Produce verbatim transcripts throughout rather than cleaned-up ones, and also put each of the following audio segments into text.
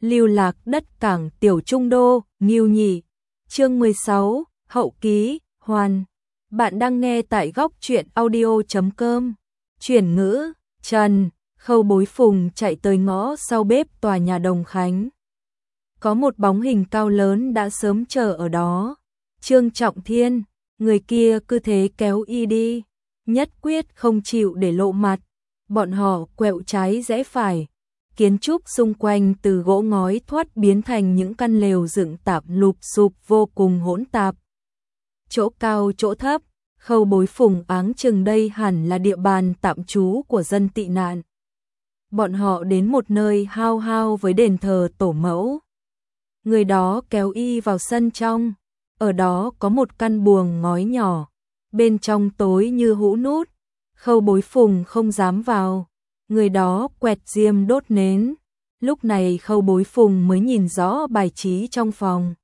lưu lạc đất cảng tiểu trung đô, Ngưu Nhị. Chương mười sáu, hậu ký, hoàn. Bạn đang nghe tại góc truyện audio chấm com. Chuyển ngữ, Trần, Khâu Bối Phùng chạy tới ngõ sau bếp tòa nhà Đồng Khánh. Có một bóng hình cao lớn đã sớm chờ ở đó. Trương Trọng Thiên, người kia cứ thế kéo y đi, nhất quyết không chịu để lộ mặt. Bọn họ quẹo trái rẽ phải, kiến trúc xung quanh từ gỗ ngói thoát biến thành những căn lều dựng tạp lụp xụp vô cùng hỗn tạp. Chỗ cao chỗ thấp, Khâu Bối Phùng áng chừng đây hẳn là địa bàn tạm trú của dân tị nạn. Bọn họ đến một nơi hao hao với đền thờ tổ mẫu. Người đó kéo y vào sân trong, ở đó có một căn buồng ngói nhỏ, bên trong tối như hũ nút. Khâu Bối Phùng không dám vào, người đó quẹt diêm đốt nến. Lúc này Khâu Bối Phùng mới nhìn rõ bài trí trong phòng.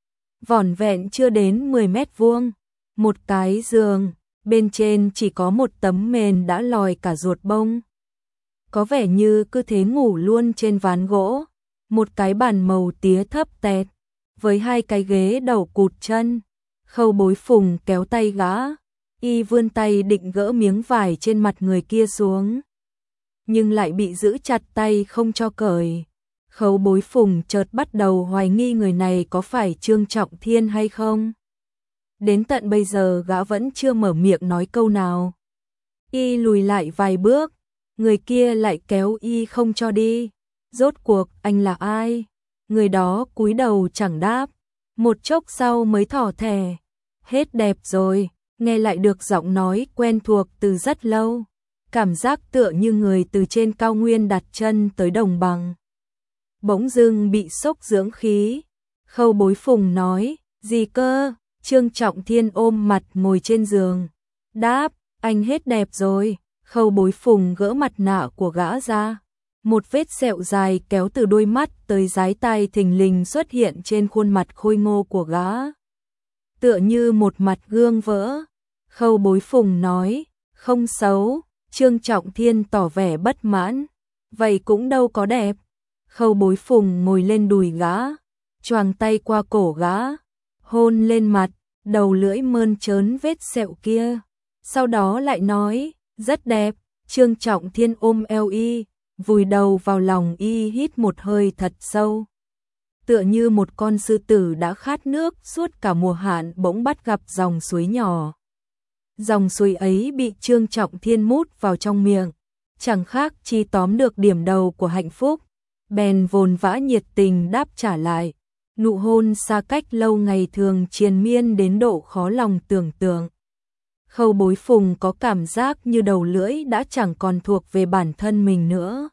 Vỏn vẹn chưa đến mười mét vuông, một cái giường, bên trên chỉ có một tấm mền đã lòi cả ruột bông. Có vẻ như cứ thế ngủ luôn trên ván gỗ, một cái bàn màu tía thấp tẹt, với hai cái ghế đầu cụt chân. Khâu Bối Phùng kéo tay gã, y vươn tay định gỡ miếng vải trên mặt người kia xuống, nhưng lại bị giữ chặt tay không cho cởi. Khâu Bối Phùng chợt bắt đầu hoài nghi người này có phải Trương Trọng Thiên hay không. Đến tận bây giờ gã vẫn chưa mở miệng nói câu nào. Y lùi lại vài bước, người kia lại kéo y không cho đi. Rốt cuộc anh là ai? Người đó cúi đầu chẳng đáp, một chốc sau mới thỏ thẻ. Hết đẹp rồi, nghe lại được giọng nói quen thuộc từ rất lâu. Cảm giác tựa như người từ trên cao nguyên đặt chân tới đồng bằng. Bỗng dưng bị sốc dưỡng khí. Khâu Bối Phùng nói, gì cơ? Trương Trọng Thiên ôm mặt ngồi trên giường, đáp, anh hết đẹp rồi. Khâu Bối Phùng gỡ mặt nạ của gã ra. Một vết sẹo dài kéo từ đôi mắt tới dái tai thình lình xuất hiện trên khuôn mặt khôi ngô của gã, tựa như một mặt gương vỡ. Khâu Bối Phùng nói, không xấu. Trương Trọng Thiên tỏ vẻ bất mãn, vậy cũng đâu có đẹp. Khâu Bối Phùng ngồi lên đùi gã, choàng tay qua cổ gã, hôn lên mặt, đầu lưỡi mơn trớn vết sẹo kia. Sau đó lại nói, rất đẹp. Trương Trọng Thiên ôm eo y, vùi đầu vào lòng y, hít một hơi thật sâu. Tựa như một con sư tử đã khát nước suốt cả mùa hạn bỗng bắt gặp dòng suối nhỏ. Dòng suối ấy bị Trương Trọng Thiên mút vào trong miệng, chẳng khác chi tóm được điểm đầu của hạnh phúc, bèn vồn vã nhiệt tình đáp trả lại. Nụ hôn xa cách lâu ngày thường triền miên đến độ khó lòng tưởng tượng. Khâu Bối Phùng có cảm giác như đầu lưỡi đã chẳng còn thuộc về bản thân mình nữa.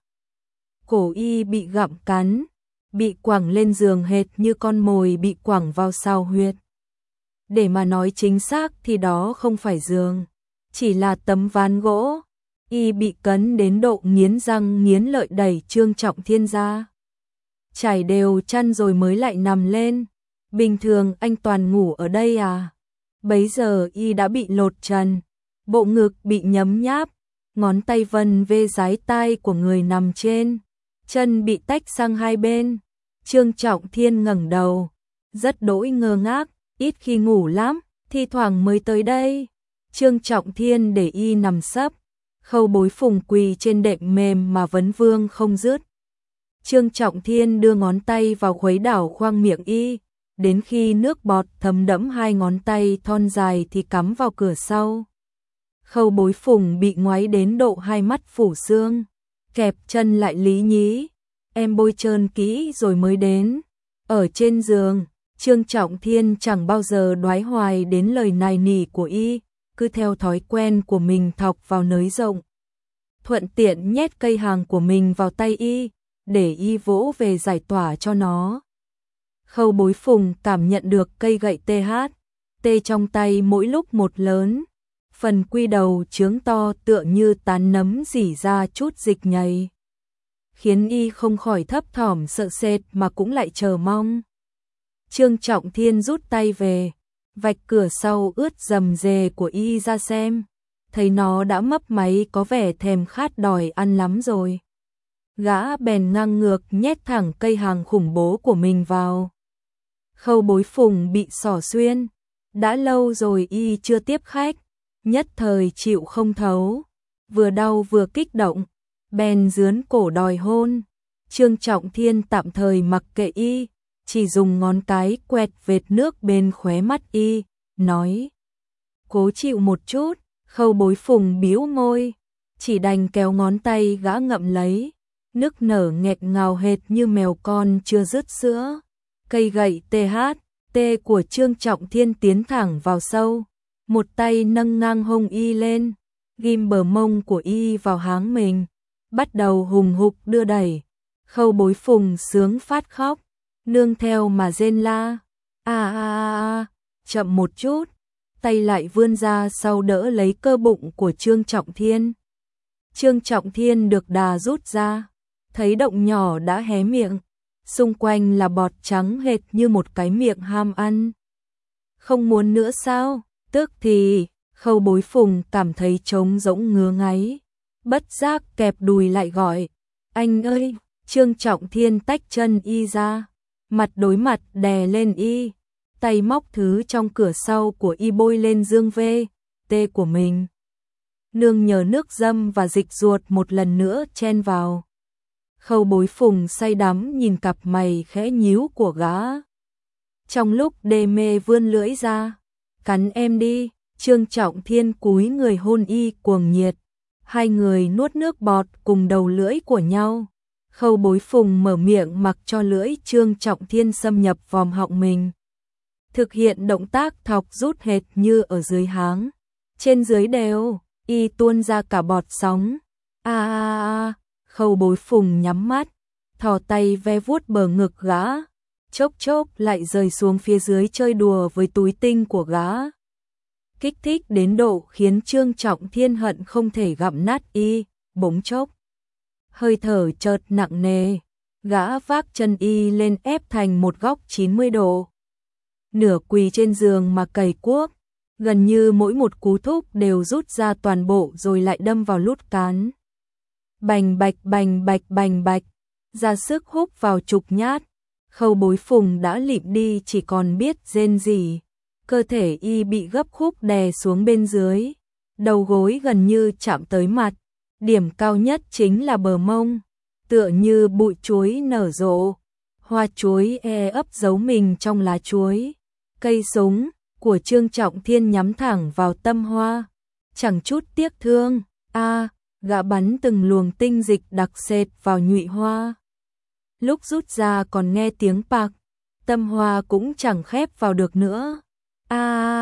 Cổ y bị gặm cắn, bị quẳng lên giường hệt như con mồi bị quẳng vào sao huyệt. Để mà nói chính xác thì đó không phải giường, chỉ là tấm ván gỗ. Y bị cấn đến độ nghiến răng nghiến lợi đẩy Trương Trọng Thiên ra, trải đều chăn rồi mới lại nằm lên. Bình thường anh toàn ngủ ở đây à? Bấy giờ y đã bị lột trần, bộ ngực bị nhấm nháp, ngón tay vân vê dái tai của người nằm trên, chân bị tách sang hai bên. Trương Trọng Thiên ngẩng đầu, rất đỗi ngơ ngác, ít khi ngủ lắm, thi thoảng mới tới đây. Trương Trọng Thiên để y nằm sấp, Khâu Bối Phùng quỳ trên đệm mềm mà vấn vương không dứt. Trương Trọng Thiên đưa ngón tay vào khuấy đảo khoang miệng y, đến khi nước bọt thấm đẫm hai ngón tay thon dài thì cắm vào cửa sau. Khâu Bối Phùng bị ngoáy đến độ hai mắt phủ sương, kẹp chân lại lý nhí, em bôi trơn kỹ rồi mới đến. Ở trên giường, Trương Trọng Thiên chẳng bao giờ đoái hoài đến lời nài nỉ của y, cứ theo thói quen của mình thọc vào nới rộng, thuận tiện nhét cây hàng của mình vào tay y, để y vỗ về giải tỏa cho nó. Khâu Bối Phùng cảm nhận được cây gậy tê hát, tê trong tay mỗi lúc một lớn, phần quy đầu trướng to tựa như tán nấm rỉ ra chút dịch nhầy, khiến y không khỏi thấp thỏm sợ sệt mà cũng lại chờ mong. Trương Trọng Thiên rút tay về, vạch cửa sau ướt rầm rề của y ra xem, thấy nó đã mấp máy có vẻ thèm khát đòi ăn lắm rồi. Gã bèn ngang ngược nhét thẳng cây hàng khủng bố của mình vào. Khâu Bối Phùng bị xỏ xuyên, đã lâu rồi y chưa tiếp khách, nhất thời chịu không thấu, vừa đau vừa kích động, bèn dướn cổ đòi hôn. Trương Trọng Thiên tạm thời mặc kệ y, chỉ dùng ngón cái quẹt vệt nước bên khóe mắt y, nói: "Cố chịu một chút." Khâu Bối Phùng bĩu môi, chỉ đành kéo ngón tay gã ngậm lấy, nức nở nghẹt ngào hệt như mèo con chưa dứt sữa. Cây gậy tê hát tê của Trương Trọng Thiên tiến thẳng vào sâu, một tay nâng ngang hông y lên, ghim bờ mông của y vào háng mình, bắt đầu hùng hục đưa đẩy. Khâu Bối Phùng sướng phát khóc, nương theo mà rên la: "A a a a, chậm một chút." Tay lại vươn ra sau đỡ lấy cơ bụng của Trương Trọng Thiên. Trương Trọng Thiên được đà rút ra, thấy động nhỏ đã hé miệng, xung quanh là bọt trắng hệt như một cái miệng ham ăn. "Không muốn nữa sao?" Tức thì, Khâu Bối Phùng cảm thấy trống rỗng ngứa ngáy, bất giác kẹp đùi lại gọi: "Anh ơi!" Trương Trọng Thiên tách chân y ra, mặt đối mặt đè lên y, tay móc thứ trong cửa sau của y bôi lên dương vê tê của mình. Nương nhờ nước dâm và dịch ruột một lần nữa chen vào. Khâu Bối Phùng say đắm nhìn cặp mày khẽ nhíu của gã. Trong lúc đê mê vươn lưỡi ra: "Cắn em đi." Trương Trọng Thiên cúi người hôn y cuồng nhiệt, hai người nuốt nước bọt cùng đầu lưỡi của nhau. Khâu Bối Phùng mở miệng mặc cho lưỡi Trương Trọng Thiên xâm nhập vòm họng mình, thực hiện động tác thọc rút hệt như ở dưới háng, trên dưới đều, y tuôn ra cả bọt sóng. A a a, Khâu Bối Phùng nhắm mắt, thò tay ve vuốt bờ ngực gã, chốc chốc lại rời xuống phía dưới chơi đùa với túi tinh của gã, kích thích đến độ khiến Trương Trọng Thiên hận không thể gặm nát y. Bỗng chốc, hơi thở chợt nặng nề, gã vác chân y lên ép thành một góc chín mươi độ, nửa quỳ trên giường mà cày cuốc, gần như mỗi một cú thúc đều rút ra toàn bộ rồi lại đâm vào lút cán. Bành bạch bành bạch bành bạch, ra sức húc vào chục nhát. Khâu Bối Phùng đã lịm đi chỉ còn biết rên rỉ, cơ thể y bị gấp khúc đè xuống bên dưới, đầu gối gần như chạm tới mặt, điểm cao nhất chính là bờ mông, tựa như bụi chuối nở rộ, hoa chuối e ấp giấu mình trong lá chuối. Cây súng của Trương Trọng Thiên nhắm thẳng vào tâm hoa, chẳng chút tiếc thương. A, gã bắn từng luồng tinh dịch đặc sệt vào nhụy hoa. Lúc rút ra còn nghe tiếng pạc, tâm hoa cũng chẳng khép vào được nữa. A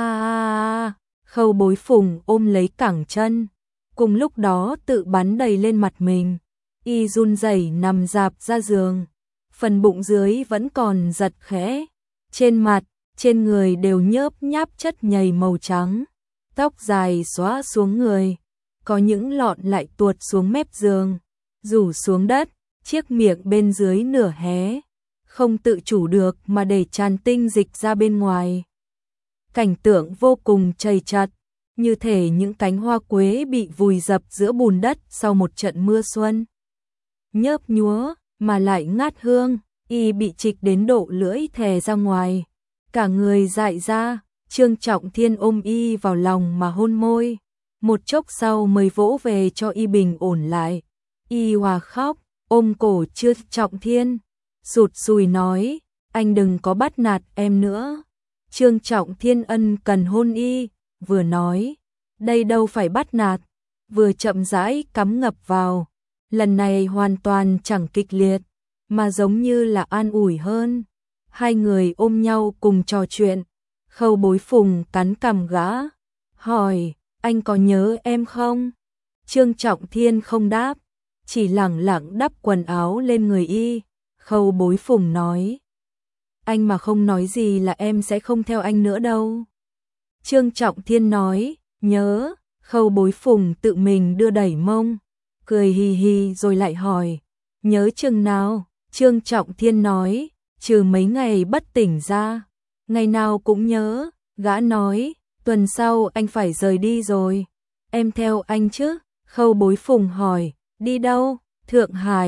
a a, Khâu Bối Phùng ôm lấy cẳng chân, cùng lúc đó tự bắn đầy lên mặt mình. Y run rẩy nằm rạp ra giường, phần bụng dưới vẫn còn giật khẽ, trên mặt, trên người đều nhớp nháp chất nhầy màu trắng, tóc dài xõa xuống người, có những lọn lại tuột xuống mép giường, rủ xuống đất, chiếc miệng bên dưới nửa hé, không tự chủ được mà để tràn tinh dịch ra bên ngoài. Cảnh tượng vô cùng chầy chật, như thể những cánh hoa quế bị vùi dập giữa bùn đất sau một trận mưa xuân. Nhớp nhúa mà lại ngát hương, y bị trịch đến độ lưỡi thè ra ngoài, cả người dại ra. Trương Trọng Thiên ôm y vào lòng mà hôn môi, một chốc sau mới vỗ về cho y bình ổn lại. Y hòa khóc, ôm cổ Trương Trọng Thiên, sụt sùi nói: "Anh đừng có bắt nạt em nữa." Trương Trọng Thiên ân cần hôn y, vừa nói: "Đây đâu phải bắt nạt", vừa chậm rãi cắm ngập vào. Lần này hoàn toàn chẳng kịch liệt, mà giống như là an ủi hơn. Hai người ôm nhau cùng trò chuyện. Khâu Bối Phùng cắn cằm gã, hỏi: "Anh có nhớ em không?" Trương Trọng Thiên không đáp, chỉ lẳng lặng đắp quần áo lên người y. Khâu Bối Phùng nói: "Anh mà không nói gì là em sẽ không theo anh nữa đâu." Trương Trọng Thiên nói: "Nhớ." Khâu Bối Phùng tự mình đưa đẩy mông, cười hì hì rồi lại hỏi: "Nhớ chừng nào?" Trương Trọng Thiên nói: "Trừ mấy ngày bất tỉnh ra, ngày nào cũng nhớ." Gã nói: "Tuần sau anh phải rời đi rồi, em theo anh chứ?" Khâu Bối Phùng hỏi: "Đi đâu?" "Thượng Hải."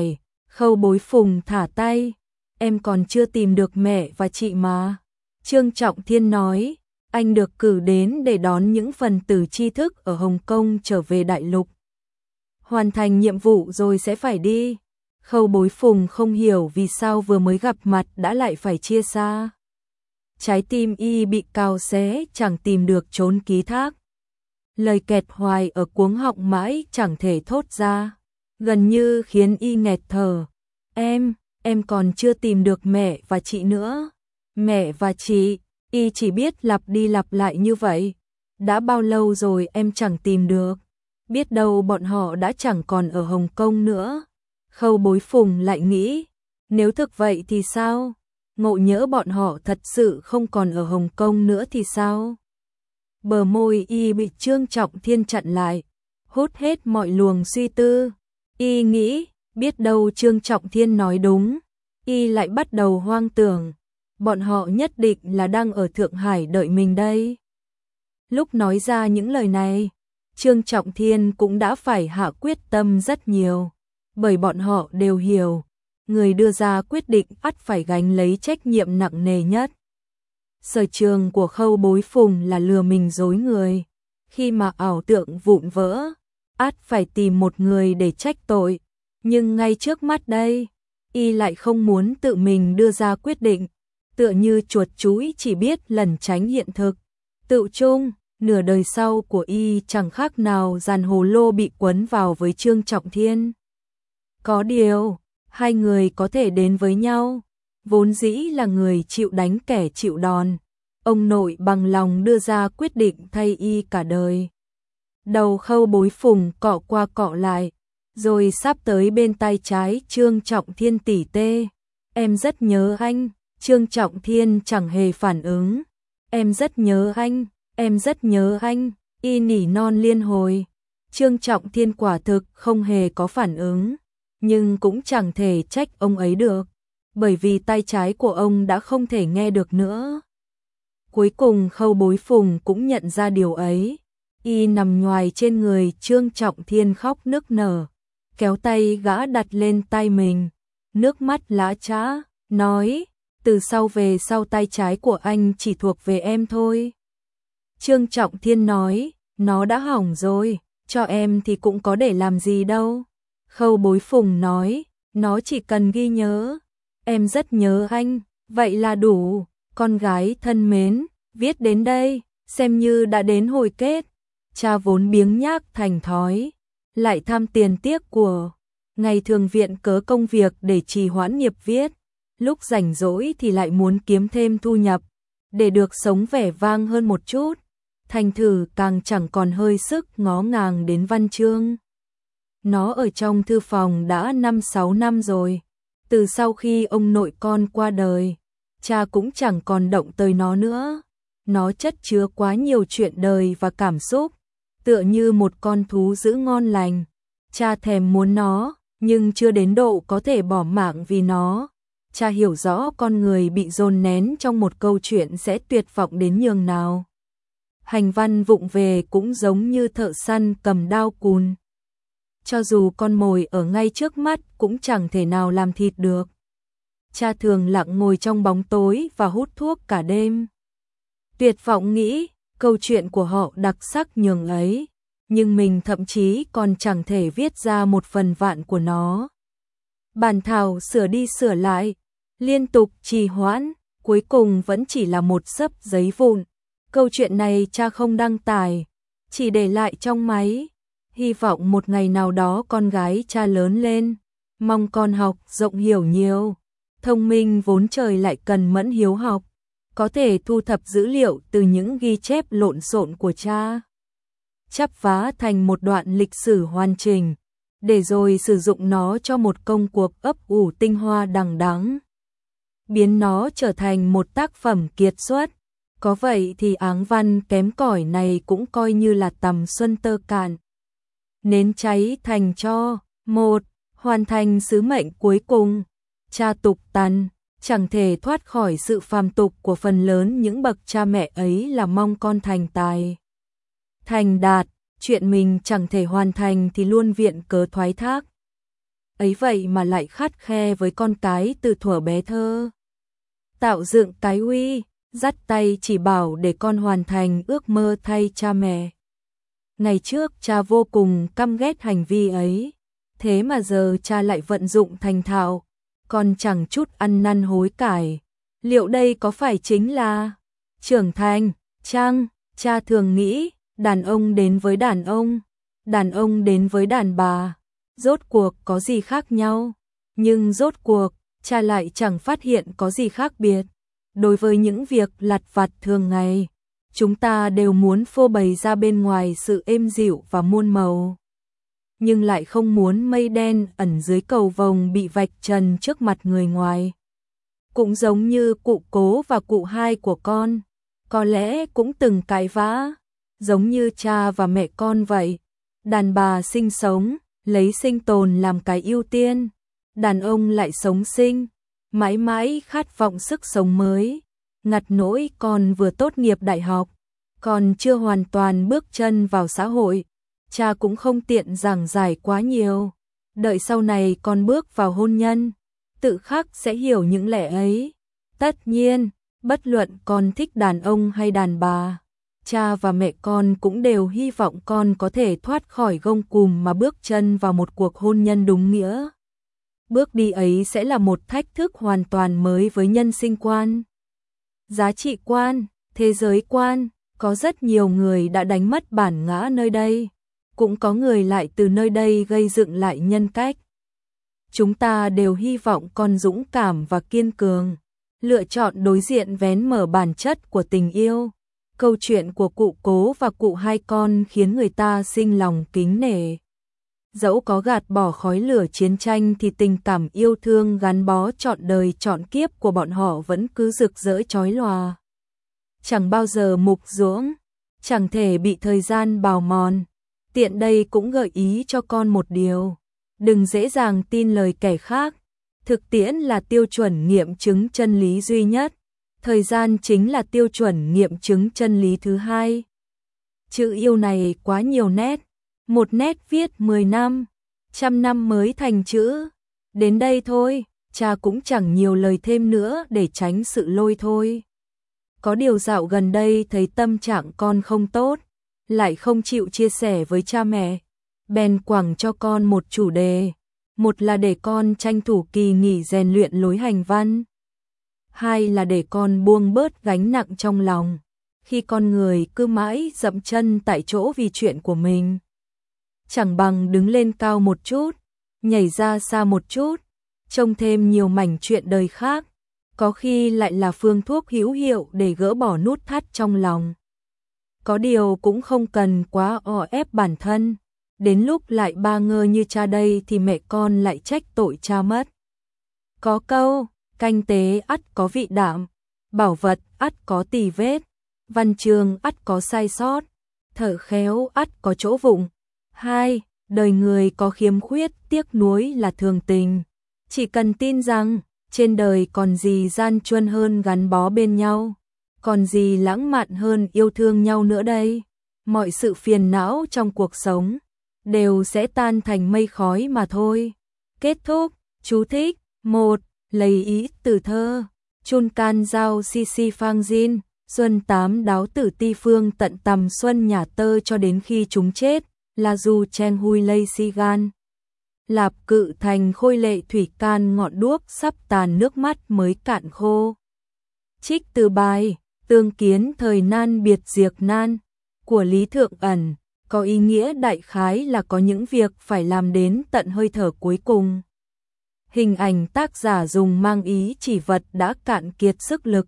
Khâu Bối Phùng thả tay, em còn chưa tìm được mẹ và chị mà. Trương Trọng Thiên nói, anh được cử đến để đón những phần tử tri thức ở Hồng Kông trở về đại lục. Hoàn thành nhiệm vụ rồi sẽ phải đi. Khâu Bối Phùng không hiểu vì sao vừa mới gặp mặt đã lại phải chia xa. Trái tim y bị cào xé, chẳng tìm được chốn ký thác. Lời kẹt hoài ở cuống họng mãi chẳng thể thốt ra, gần như khiến y nghẹt thở. Em, em còn chưa tìm được mẹ và chị nữa. Mẹ và chị, y chỉ biết lặp đi lặp lại như vậy. Đã bao lâu rồi em chẳng tìm được. Biết đâu bọn họ đã chẳng còn ở Hồng Kông nữa. Khâu Bối Phùng lại nghĩ, nếu thực vậy thì sao? Ngộ nhỡ bọn họ thật sự không còn ở Hồng Kông nữa thì sao? Bờ môi y bị Trương Trọng Thiên chặn lại, hút hết mọi luồng suy tư. Y nghĩ, biết đâu Trương Trọng Thiên nói đúng. Y lại bắt đầu hoang tưởng, bọn họ nhất định là đang ở Thượng Hải đợi mình đây. Lúc nói ra những lời này, Trương Trọng Thiên cũng đã phải hạ quyết tâm rất nhiều, bởi bọn họ đều hiểu, người đưa ra quyết định ắt phải gánh lấy trách nhiệm nặng nề nhất. Sở trường của Khâu Bối Phùng là lừa mình dối người, khi mà ảo tưởng vụn vỡ, ắt phải tìm một người để trách tội, nhưng ngay trước mắt đây, y lại không muốn tự mình đưa ra quyết định, tựa như chuột chúi chỉ biết lẩn tránh hiện thực. Tự chung, nửa đời sau của y chẳng khác nào giàn hồ lô bị quấn vào với Trương Trọng Thiên. Có điều, hai người có thể đến với nhau, vốn dĩ là người chịu đánh kẻ chịu đòn. Ông nội bằng lòng đưa ra quyết định thay y cả đời. Đầu Khâu Bối Phùng cọ qua cọ lại, rồi sắp tới bên tay trái Trương Trọng Thiên tỉ tê. Em rất nhớ anh. Trương Trọng Thiên chẳng hề phản ứng. Em rất nhớ anh, em rất nhớ anh, y nỉ non liên hồi. Trương Trọng Thiên quả thực không hề có phản ứng, nhưng cũng chẳng thể trách ông ấy được, bởi vì tay trái của ông đã không thể nghe được nữa. Cuối cùng Khâu Bối Phùng cũng nhận ra điều ấy. Y nằm nhoài trên người Trương Trọng Thiên khóc nức nở, kéo tay gã đặt lên tay mình, nước mắt lã chã, nói, từ sau về sau tay trái của anh chỉ thuộc về em thôi. Trương Trọng Thiên nói, nó đã hỏng rồi, cho em thì cũng có để làm gì đâu. Khâu Bối Phùng nói, nó chỉ cần ghi nhớ, em rất nhớ anh, vậy là đủ. Con gái thân mến, viết đến đây, xem như đã đến hồi kết. Cha vốn biếng nhác thành thói, lại tham tiền tiếc của, ngày thường viện cớ công việc để trì hoãn nghiệp viết, lúc rảnh rỗi thì lại muốn kiếm thêm thu nhập, để được sống vẻ vang hơn một chút. Thành thử càng chẳng còn hơi sức ngó ngàng đến văn chương. Nó ở trong thư phòng đã năm sáu năm rồi, từ sau khi ông nội con qua đời, cha cũng chẳng còn động tới nó nữa. Nó chất chứa quá nhiều chuyện đời và cảm xúc, tựa như một con thú dữ ngon lành. Cha thèm muốn nó, nhưng chưa đến độ có thể bỏ mạng vì nó. Cha hiểu rõ con người bị dồn nén trong một câu chuyện sẽ tuyệt vọng đến nhường nào. Hành văn vụng về cũng giống như thợ săn cầm đao cùn. Cho dù con mồi ở ngay trước mắt cũng chẳng thể nào làm thịt được. Cha thường lặng ngồi trong bóng tối và hút thuốc cả đêm. Tuyệt vọng nghĩ, câu chuyện của họ đặc sắc nhường ấy, nhưng mình thậm chí còn chẳng thể viết ra một phần vạn của nó. Bản thảo sửa đi sửa lại, liên tục trì hoãn, cuối cùng vẫn chỉ là một xấp giấy vụn. Câu chuyện này cha không đăng tải, chỉ để lại trong máy. Hy vọng một ngày nào đó con gái cha lớn lên, mong con học rộng hiểu nhiều. Thông minh vốn trời lại cần mẫn hiếu học, có thể thu thập dữ liệu từ những ghi chép lộn xộn của cha, chắp vá thành một đoạn lịch sử hoàn chỉnh, để rồi sử dụng nó cho một công cuộc ấp ủ tinh hoa đằng đẵng, biến nó trở thành một tác phẩm kiệt xuất. Có vậy thì áng văn kém cỏi này cũng coi như là tầm xuân tơ cạn. Nến cháy thành tro, một, hoàn thành sứ mệnh cuối cùng. Cha tục tằn, chẳng thể thoát khỏi sự phàm tục của phần lớn những bậc cha mẹ ấy là mong con thành tài, thành đạt, chuyện mình chẳng thể hoàn thành thì luôn viện cớ thoái thác. ấy vậy mà lại khắt khe với con cái từ thuở bé thơ. Tạo dựng cái uy, dắt tay chỉ bảo để con hoàn thành ước mơ thay cha mẹ. Ngày trước cha vô cùng căm ghét hành vi ấy, thế mà giờ cha lại vận dụng thành thạo, còn chẳng chút ăn năn hối cải. Liệu đây có phải chính là trưởng thành? Chăng, cha thường nghĩ, đàn ông đến với đàn ông, đàn ông đến với đàn bà, rốt cuộc có gì khác nhau? Nhưng rốt cuộc, cha lại chẳng phát hiện có gì khác biệt. Đối với những việc lặt vặt thường ngày, chúng ta đều muốn phô bày ra bên ngoài sự êm dịu và muôn màu, nhưng lại không muốn mây đen ẩn dưới cầu vồng bị vạch trần trước mặt người ngoài. Cũng giống như cụ Cố và cụ hai của con, có lẽ cũng từng cãi vã, giống như cha và mẹ con vậy. Đàn bà sinh sống, lấy sinh tồn làm cái ưu tiên, đàn ông lại sống sinh, mãi mãi khát vọng sức sống mới. Ngặt nỗi con vừa tốt nghiệp đại học, còn chưa hoàn toàn bước chân vào xã hội, cha cũng không tiện giảng giải quá nhiều. Đợi sau này con bước vào hôn nhân, tự khắc sẽ hiểu những lẽ ấy. Tất nhiên, bất luận con thích đàn ông hay đàn bà, cha và mẹ con cũng đều hy vọng con có thể thoát khỏi gông cùm mà bước chân vào một cuộc hôn nhân đúng nghĩa. Bước đi ấy sẽ là một thách thức hoàn toàn mới với nhân sinh quan, giá trị quan, thế giới quan. Có rất nhiều người đã đánh mất bản ngã nơi đây, cũng có người lại từ nơi đây gây dựng lại nhân cách. Chúng ta đều hy vọng con dũng cảm và kiên cường, lựa chọn đối diện vén mở bản chất của tình yêu. Câu chuyện của cụ Cố và cụ hai con khiến người ta sinh lòng kính nể. Dẫu có gạt bỏ khói lửa chiến tranh thì tình cảm yêu thương gắn bó trọn đời trọn kiếp của bọn họ vẫn cứ rực rỡ chói lòa. Chẳng bao giờ mục ruỗng, chẳng thể bị thời gian bào mòn. Tiện đây cũng gợi ý cho con một điều, đừng dễ dàng tin lời kẻ khác. Thực tiễn là tiêu chuẩn nghiệm chứng chân lý duy nhất, thời gian chính là tiêu chuẩn nghiệm chứng chân lý thứ hai. Chữ yêu này quá nhiều nét, một nét viết mười năm, trăm năm mới thành chữ. Đến đây thôi, cha cũng chẳng nhiều lời thêm nữa để tránh sự lôi thôi. Có điều dạo gần đây thấy tâm trạng con không tốt, lại không chịu chia sẻ với cha mẹ, bèn quẳng cho con một chủ đề. Một là để con tranh thủ kỳ nghỉ rèn luyện lối hành văn, hai là để con buông bớt gánh nặng trong lòng, khi con người cứ mãi dậm chân tại chỗ vì chuyện của mình. Chẳng bằng đứng lên cao một chút, nhảy ra xa một chút, trông thêm nhiều mảnh chuyện đời khác, có khi lại là phương thuốc hữu hiệu để gỡ bỏ nút thắt trong lòng. Có điều cũng không cần quá o ép bản thân, đến lúc lại ba ngơ như cha đây thì mẹ con lại trách tội cha mất. Có câu, canh tế ắt có vị đạm, bảo vật ắt có tì vết, văn chương ắt có sai sót, thợ khéo ắt có chỗ vụng. Hai, đời người có khiếm khuyết tiếc nuối là thường tình. Chỉ cần tin rằng, trên đời còn gì gian truân hơn gắn bó bên nhau, còn gì lãng mạn hơn yêu thương nhau nữa đây. Mọi sự phiền não trong cuộc sống đều sẽ tan thành mây khói mà thôi. Kết thúc, chú thích. Một. Lấy ý từ thơ Chun can giao si si phang jin, xuân tám đáo tử ti phương tận tầm xuân nhà tơ cho đến khi chúng chết, là du chen hui lây si gan. Lạp cự thành khôi lệ thủy can ngọn đuốc sắp tàn nước mắt mới cạn khô. Trích từ bài Tương kiến thời nan biệt diệt nan của Lý Thượng Ẩn, có ý nghĩa đại khái là có những việc phải làm đến tận hơi thở cuối cùng. Hình ảnh tác giả dùng mang ý chỉ vật đã cạn kiệt sức lực,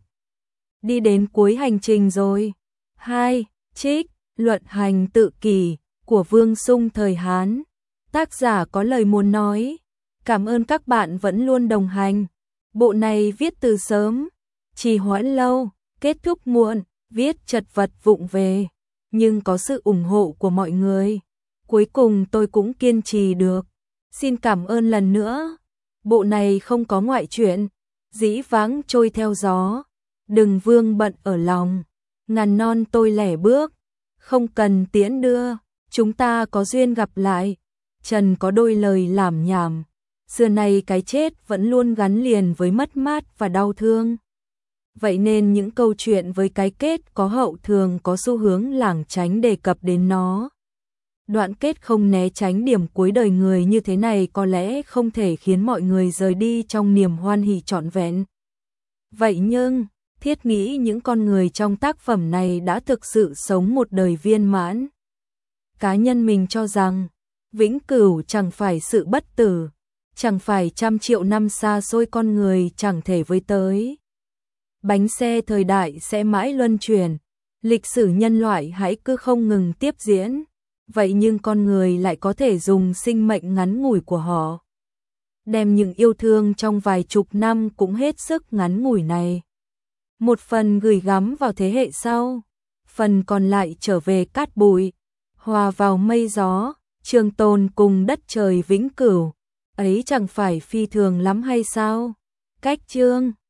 đi đến cuối hành trình rồi. Hai. Trích Luận hành tự kỷ của Vương Sung thời Hán. Tác giả có lời muốn nói, cảm ơn các bạn vẫn luôn đồng hành. Bộ này viết từ sớm, trì hoãn lâu, kết thúc muộn, viết chật vật vụng về, nhưng có sự ủng hộ của mọi người, cuối cùng tôi cũng kiên trì được. Xin cảm ơn lần nữa. Bộ này không có ngoại truyện, dĩ vãng trôi theo gió, đừng vương bận ở lòng, ngàn non tôi lẻ bước, không cần tiễn đưa, chúng ta có duyên gặp lại. Trần có đôi lời lảm nhảm, xưa nay cái chết vẫn luôn gắn liền với mất mát và đau thương. Vậy nên những câu chuyện với cái kết có hậu thường có xu hướng lảng tránh đề cập đến nó. Đoạn kết không né tránh điểm cuối đời người như thế này có lẽ không thể khiến mọi người rời đi trong niềm hoan hỉ trọn vẹn. Vậy nhưng, Thiết nghĩ những con người trong tác phẩm này đã thực sự sống một đời viên mãn. Cá nhân mình cho rằng, vĩnh cửu chẳng phải sự bất tử, chẳng phải trăm triệu năm xa xôi con người chẳng thể với tới. Bánh xe thời đại sẽ mãi luân chuyển, lịch sử nhân loại hãy cứ không ngừng tiếp diễn. Vậy nhưng con người lại có thể dùng sinh mệnh ngắn ngủi của họ, đem những yêu thương trong vài chục năm cũng hết sức ngắn ngủi này. Một phần gửi gắm vào thế hệ sau, phần còn lại trở về cát bụi, hòa vào mây gió, trường tồn cùng đất trời vĩnh cửu. Ấy chẳng phải phi thường lắm hay sao? Cách chương